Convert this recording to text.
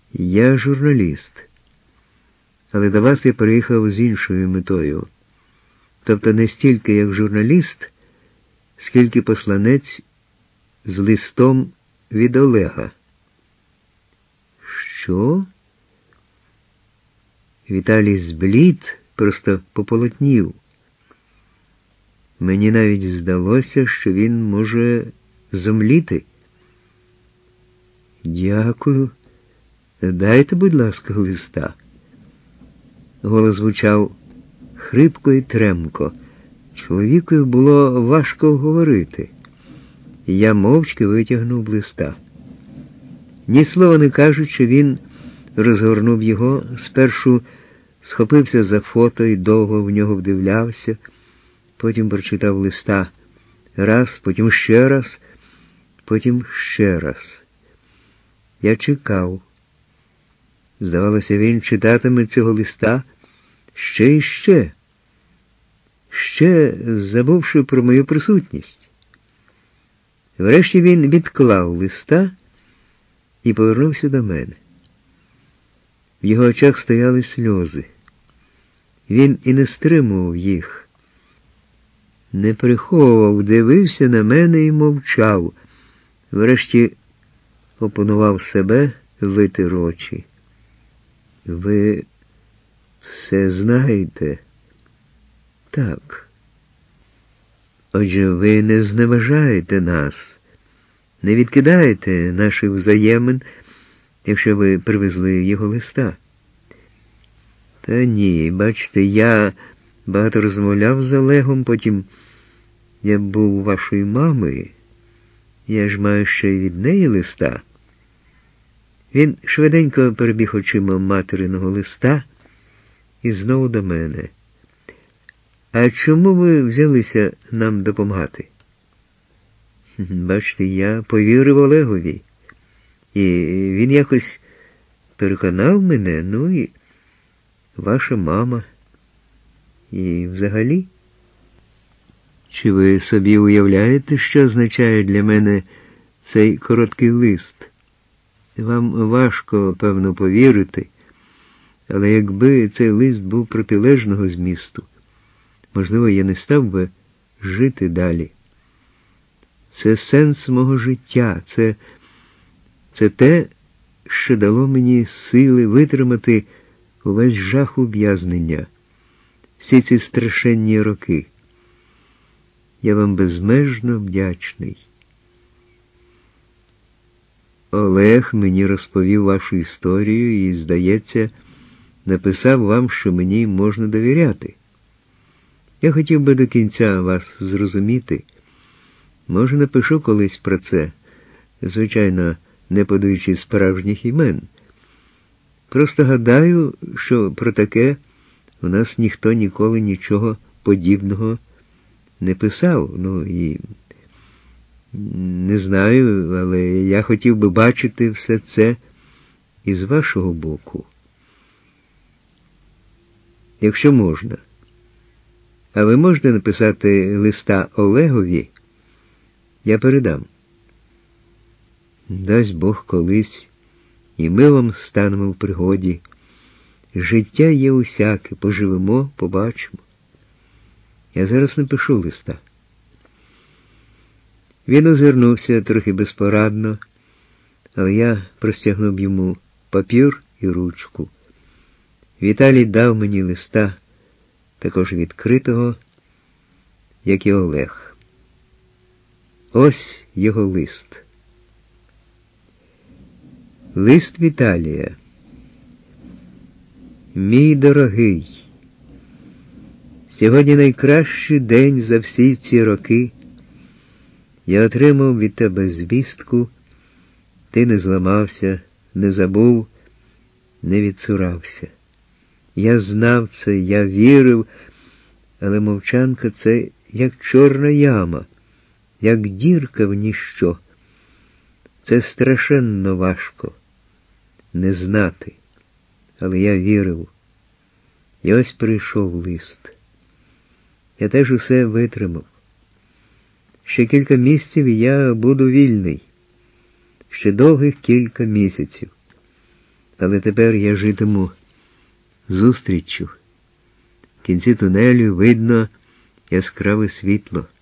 Я журналіст, але до вас я приїхав з іншою метою. Тобто не стільки як журналіст, скільки посланець з листом від Олега. Що? Віталій зблід, просто пополотнів. Мені навіть здалося, що він може зомліти. Дякую. Дайте, будь ласка, листа. Голос звучав хрипко і тремко. Чоловікові було важко говорити. Я мовчки витягнув листа. Ні слова не кажучи, він розгорнув його, спершу схопився за фото і довго в нього вдивлявся, потім прочитав листа раз, потім ще раз, потім ще раз. Я чекав. Здавалося, він читатиме цього листа ще і ще забувши про мою присутність. Врешті він відклав листа і повернувся до мене. В його очах стояли сльози. Він і не стримував їх. Не приховував, дивився на мене і мовчав. Врешті опанував себе, витер очі. Ви все знаєте? Так. Отже, ви не зневажаєте нас, не відкидаєте наших взаємин, якщо ви привезли його листа. Та ні, бачите, я багато розмовляв з Олегом, потім я був у вашої мами, я ж маю ще й від неї листа. Він швиденько перебіг очима материного листа і знову до мене. А чому ви взялися нам допомагати? Бачите, я повірив Олегові. І він якось переконав мене, ну і ваша мама. І взагалі? Чи ви собі уявляєте, що означає для мене цей короткий лист? Вам важко, певно, повірити, але якби цей лист був протилежного змісту, можливо, я не став би жити далі. Це сенс мого життя, це те, що дало мені сили витримати увесь жах ув'язнення, всі ці страшенні роки. Я вам безмежно вдячний. Олег мені розповів вашу історію і, здається, написав вам, що мені можна довіряти. Я хотів би до кінця вас зрозуміти. Може, напишу колись про це, звичайно, не подаючи справжніх імен. Просто гадаю, що про таке у нас ніхто ніколи нічого подібного не писав. Ну і не знаю, але я хотів би бачити все це із вашого боку. Якщо можна. А ви можете написати листа Олегові? Я передам. Дасть Бог колись, і ми вам станемо в пригоді. Життя є усяке, поживемо, побачимо. Я зараз напишу листа. Він озирнувся трохи безпорадно, але я простягнув йому папір і ручку. Віталій дав мені листа, також відкритого, як і Олег. Ось його лист. Лист Віталія. Мій дорогий, сьогодні найкращий день за всі ці роки. Я отримав від тебе звістку, ти не зламався, не забув, не відцурався. Я знав це, я вірив, але мовчанка — це як чорна яма, як дірка в ніщо. Це страшенно важко не знати, але я вірив. І ось прийшов лист. Я теж усе витримав. Ще кілька місяців і я буду вільний. Ще довгих кілька місяців. Але тепер я житиму зустріччю. В кінці тунелю видно яскраве світло.